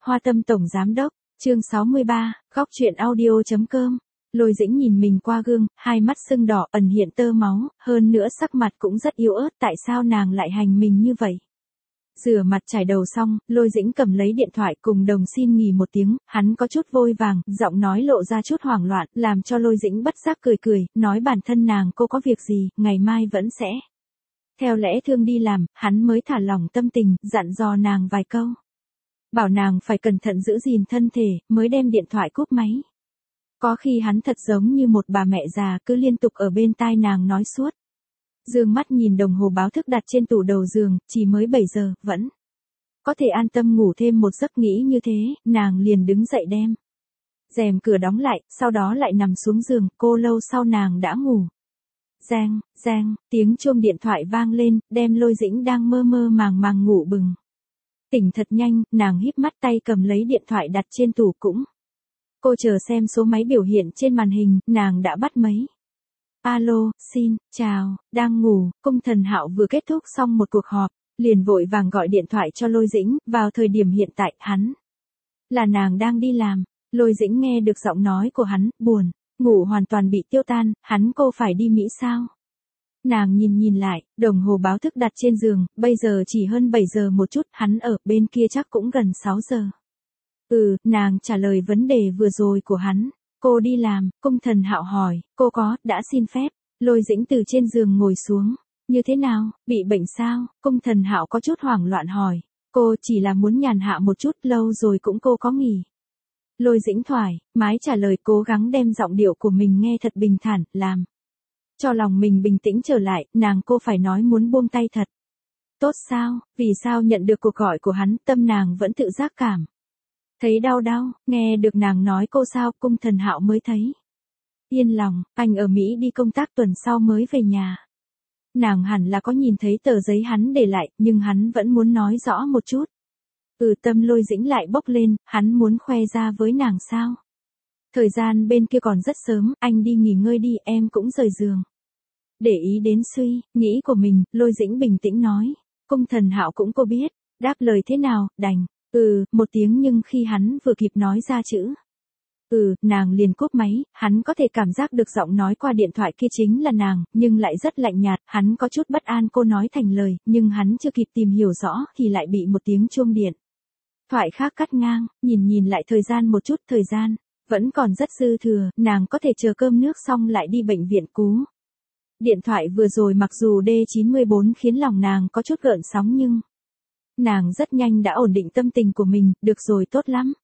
Hoa Tâm Tổng Giám Đốc, chương 63, góc truyện audio.com. Lôi Dĩnh nhìn mình qua gương, hai mắt sưng đỏ ẩn hiện tơ máu, hơn nữa sắc mặt cũng rất yếu ớt, tại sao nàng lại hành mình như vậy? Rửa mặt chải đầu xong, Lôi Dĩnh cầm lấy điện thoại cùng Đồng xin nghỉ một tiếng, hắn có chút vội vàng, giọng nói lộ ra chút hoảng loạn, làm cho Lôi Dĩnh bất giác cười, nói bản thân nàng cô có việc gì, ngày mai vẫn sẽ. Theo lẽ thương đi làm, hắn mới thả lỏng tâm tình, dặn dò nàng vài câu. Bảo nàng phải cẩn thận giữ gìn thân thể, mới đem điện thoại cúp máy. Có khi hắn thật giống như một bà mẹ già cứ liên tục ở bên tai nàng nói suốt. Dương mắt nhìn đồng hồ báo thức đặt trên tủ đầu giường, chỉ mới 7 giờ, vẫn có thể an tâm ngủ thêm một giấc. Nghĩ như thế, nàng liền đứng dậy đem rèm cửa đóng lại, sau đó lại nằm xuống giường, cô lâu sau nàng đã ngủ. Giang, tiếng chuông điện thoại vang lên, đem Lôi Dĩnh đang mơ màng ngủ bừng. Tỉnh thật nhanh, nàng híp mắt tay cầm lấy điện thoại đặt trên tủ cũng. Cô chờ xem số máy biểu hiện trên màn hình, nàng đã bắt máy. Alo, xin, chào, đang ngủ, Cung Thần Hạo vừa kết thúc xong một cuộc họp, liền vội vàng gọi điện thoại cho Lôi Dĩnh, vào thời điểm hiện tại, hắn là nàng đang đi làm. Lôi Dĩnh nghe được giọng nói của hắn, buồn, ngủ hoàn toàn bị tiêu tan, cô phải đi Mỹ sao? Nàng nhìn lại, đồng hồ báo thức đặt trên giường, bây giờ chỉ hơn 7 giờ một chút, hắn ở bên kia chắc cũng gần 6 giờ. Nàng trả lời vấn đề vừa rồi của hắn. Cô đi làm, Cung Thần Hạo hỏi, cô đã xin phép. Lôi Dĩnh từ trên giường ngồi xuống. Như thế nào, bị bệnh sao? Cung Thần Hạo có chút hoảng loạn hỏi. Cô chỉ là muốn nhàn hạ một chút, lâu rồi cũng cô có nghỉ. Lôi Dĩnh thoải mái trả lời, cố gắng đem giọng điệu của mình nghe thật bình thản, làm cho lòng mình bình tĩnh trở lại, cô phải nói muốn buông tay thật. Tốt sao, vì sao nhận được cuộc gọi của hắn, tâm nàng vẫn tự giác cảm thấy đau, nghe được nàng nói cô sao, Cung Thần Hạo mới thấy yên lòng. Anh ở Mỹ đi công tác, tuần sau mới về nhà. Nàng hẳn là có nhìn thấy tờ giấy hắn để lại, nhưng hắn vẫn muốn nói rõ một chút. Tâm Lôi Dĩnh lại bốc lên, hắn muốn khoe ra với nàng sao? Thời gian bên kia còn rất sớm, anh đi nghỉ ngơi đi, em cũng rời giường. Để ý đến suy nghĩ của mình, Lôi Dĩnh bình tĩnh nói. Cung Thần Hạo cũng cô biết, đáp lời thế nào, đành một tiếng, nhưng khi hắn vừa kịp nói ra chữ nàng liền cúp máy. Hắn có thể cảm giác được giọng nói qua điện thoại kia chính là nàng, nhưng lại rất lạnh nhạt, hắn có chút bất an cô nói thành lời, nhưng hắn chưa kịp tìm hiểu rõ thì lại bị một tiếng chuông điện thoại khác cắt ngang. Nhìn lại thời gian một chút, thời gian vẫn còn rất dư thừa, nàng có thể chờ cơm nước xong lại đi bệnh viện. Cú điện thoại vừa rồi mặc dù D94 khiến lòng nàng có chút gợn sóng, nhưng nàng rất nhanh đã ổn định tâm tình của mình. Được rồi, tốt lắm.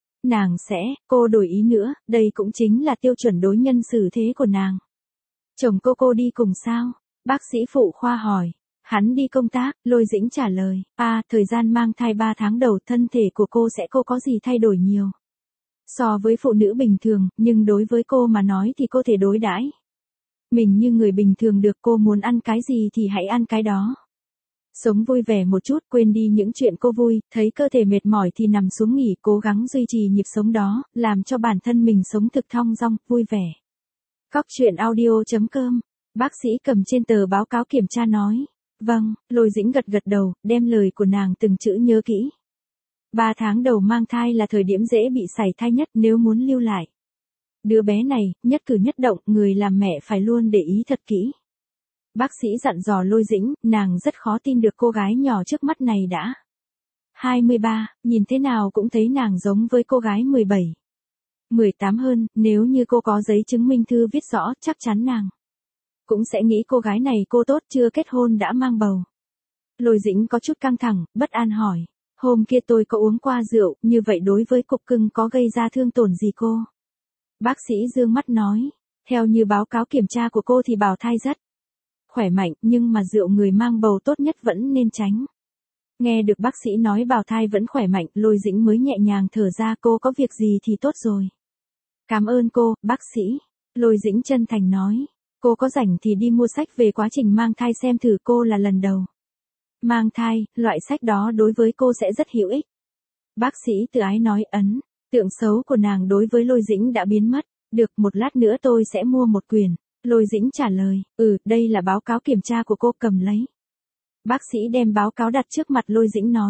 Cô đổi ý nữa, đây cũng chính là tiêu chuẩn đối nhân xử thế của nàng. Chồng cô đi cùng sao? Bác sĩ phụ khoa hỏi. Hắn đi công tác, Lôi Dĩnh trả lời. Thời gian mang thai 3 tháng đầu, thân thể của cô có gì thay đổi nhiều so với phụ nữ bình thường, nhưng đối với cô mà nói thì cô thể đối đãi mình như người bình thường được. Cô muốn ăn cái gì thì hãy ăn cái đó. Sống vui vẻ một chút, quên đi những chuyện cô vui, thấy cơ thể mệt mỏi thì nằm xuống nghỉ, cố gắng duy trì nhịp sống đó, làm cho bản thân mình sống thực thong dong, vui vẻ. Góc truyện audio.com. Bác sĩ cầm trên tờ báo cáo kiểm tra nói. Vâng, Lôi Dĩnh gật đầu, đem lời của nàng từng chữ nhớ kỹ. 3 tháng đầu mang thai là thời điểm dễ bị sảy thai nhất, nếu muốn lưu lại đứa bé này, nhất cử nhất động, người làm mẹ phải luôn để ý thật kỹ. Bác sĩ dặn dò Lôi Dĩnh, nàng rất khó tin được cô gái nhỏ trước mắt này đã 23, nhìn thế nào cũng thấy nàng giống với cô gái 17, 18 hơn, nếu như cô có giấy chứng minh thư viết rõ, chắc chắn nàng cũng sẽ nghĩ cô gái này cô tốt, chưa kết hôn đã mang bầu. Lôi Dĩnh có chút căng thẳng, bất an hỏi. Hôm kia tôi có uống qua rượu, như vậy đối với cục cưng có gây ra thương tổn gì cô? Bác sĩ dương mắt nói. Theo như báo cáo kiểm tra của cô thì bào thai rất khỏe mạnh, nhưng mà rượu người mang bầu tốt nhất vẫn nên tránh. Nghe được bác sĩ nói bào thai vẫn khỏe mạnh, Lôi Dĩnh mới nhẹ nhàng thở ra. Cô có việc gì thì tốt rồi. Cảm ơn cô, bác sĩ. Lôi Dĩnh chân thành nói. Cô có rảnh thì đi mua sách về quá trình mang thai xem thử, cô là lần đầu mang thai, loại sách đó đối với cô sẽ rất hữu ích. Bác sĩ tự ái nói. Tượng xấu của nàng đối với Lôi Dĩnh đã biến mất. Được, một lát nữa tôi sẽ mua một quyển. Lôi Dĩnh trả lời. Đây là báo cáo kiểm tra của cô, cầm lấy. Bác sĩ đem báo cáo đặt trước mặt Lôi Dĩnh nói.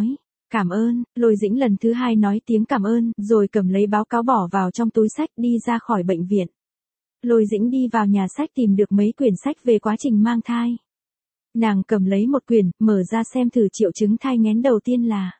Cảm ơn, Lôi Dĩnh lần thứ 2 nói tiếng cảm ơn, rồi cầm lấy báo cáo bỏ vào trong túi sách đi ra khỏi bệnh viện. Lôi Dĩnh đi vào nhà sách tìm được mấy quyển sách về quá trình mang thai. Nàng cầm lấy một quyển, mở ra xem thử triệu chứng thai nghén đầu tiên là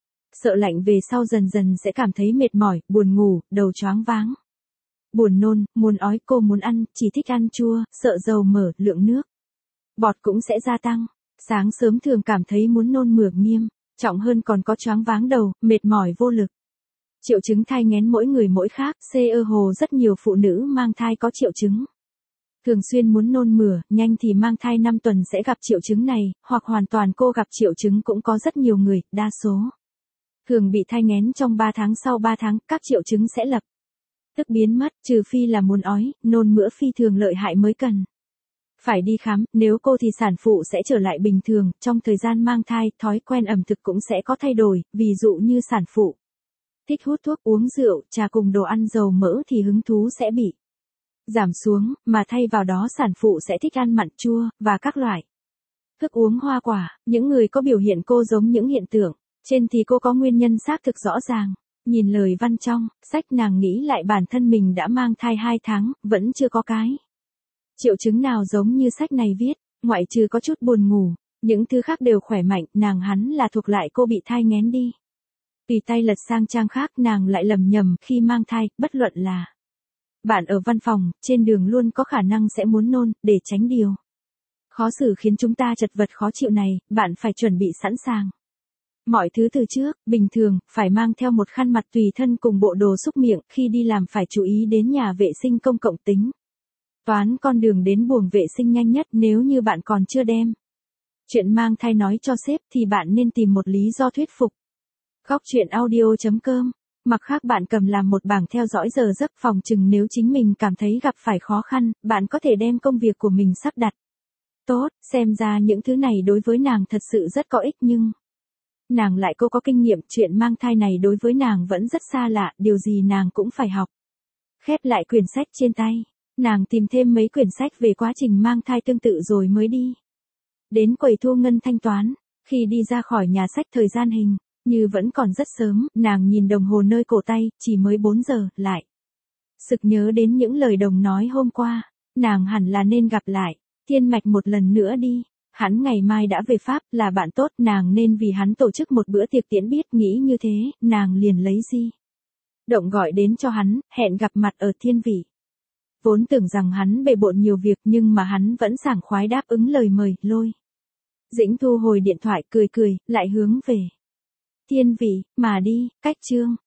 sợ lạnh, về sau dần dần sẽ cảm thấy mệt mỏi, buồn ngủ, đầu choáng váng. Buồn nôn, muốn ói, cô muốn ăn, chỉ thích ăn chua, sợ dầu mỡ, lượng nước bọt cũng sẽ gia tăng. Sáng sớm thường cảm thấy muốn nôn mửa nghiêm, trọng hơn còn có choáng váng đầu, mệt mỏi vô lực. Triệu chứng thai nghén mỗi người mỗi khác, hồ rất nhiều phụ nữ mang thai có triệu chứng. Thường xuyên muốn nôn mửa, nhanh thì mang thai 5 tuần sẽ gặp triệu chứng này, hoặc hoàn toàn cô gặp triệu chứng cũng có rất nhiều người, đa số thường bị thai nghén trong 3 tháng, sau 3 tháng, các triệu chứng sẽ lập tức biến mất, trừ phi là muốn ói, nôn mửa phi thường lợi hại mới cần phải đi khám, nếu cô thì sản phụ sẽ trở lại bình thường, trong thời gian mang thai, thói quen ẩm thực cũng sẽ có thay đổi, ví dụ như sản phụ thích hút thuốc, uống rượu, trà cùng đồ ăn dầu mỡ thì hứng thú sẽ bị giảm xuống, mà thay vào đó sản phụ sẽ thích ăn mặn chua, và các loại thức uống hoa quả. Những người có biểu hiện cô giống những hiện tượng trên thì cô có nguyên nhân xác thực rõ ràng. Nhìn lời văn trong sách, nàng nghĩ lại bản thân mình đã mang thai 2 tháng, vẫn chưa có cái triệu chứng nào giống như sách này viết, ngoại trừ có chút buồn ngủ, những thứ khác đều khỏe mạnh, nàng hắn là thuộc lại cô bị thai nghén đi. Tùy tay lật sang trang khác, nàng lại lầm nhầm, khi mang thai, bất luận là bạn ở văn phòng, trên đường luôn có khả năng sẽ muốn nôn, để tránh điều khó xử khiến chúng ta chật vật khó chịu này, bạn phải chuẩn bị sẵn sàng mọi thứ từ trước. Bình thường, phải mang theo một khăn mặt tùy thân cùng bộ đồ súc miệng, khi đi làm phải chú ý đến nhà vệ sinh công cộng, tính toán con đường đến buồng vệ sinh nhanh nhất. Nếu như bạn còn chưa đem chuyện mang thai nói cho sếp thì bạn nên tìm một lý do thuyết phục. Góc chuyện audio.com. Mặt khác, bạn cầm làm một bảng theo dõi giờ giấc, phòng chừng nếu chính mình cảm thấy gặp phải khó khăn, bạn có thể đem công việc của mình sắp đặt tốt. Xem ra những thứ này đối với nàng thật sự rất có ích, nhưng nàng lại cô có kinh nghiệm, chuyện mang thai này đối với nàng vẫn rất xa lạ, điều gì nàng cũng phải học. Khép lại quyển sách trên tay, nàng tìm thêm mấy quyển sách về quá trình mang thai tương tự rồi mới đi đến quầy thu ngân thanh toán. Khi đi ra khỏi nhà sách, thời gian hình như vẫn còn rất sớm, nàng nhìn đồng hồ nơi cổ tay, chỉ mới 4 giờ, lại sực nhớ đến những lời Đồng nói hôm qua, nàng hẳn là nên gặp lại Thiên Mạch một lần nữa đi. Hắn ngày mai đã về Pháp, là bạn tốt, nàng nên vì hắn tổ chức một bữa tiệc tiễn biết. Nghĩ như thế, nàng liền lấy di động gọi đến cho hắn, hẹn gặp mặt ở Thiên Vị. Vốn tưởng rằng hắn bề bộn nhiều việc, nhưng mà hắn vẫn sảng khoái đáp ứng lời mời. Lôi Dĩnh thu hồi điện thoại, cười cười, lại hướng về Thiên Vị mà đi. Cách chương